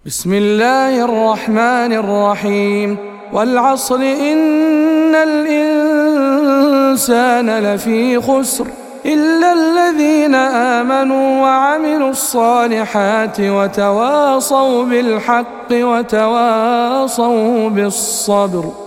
بسم الله الرحمن الرحيم. والعصر إن الإنسان لفي خسر إلا الذين آمنوا وعملوا الصالحات وتواصوا بالحق وتواصوا بالصبر.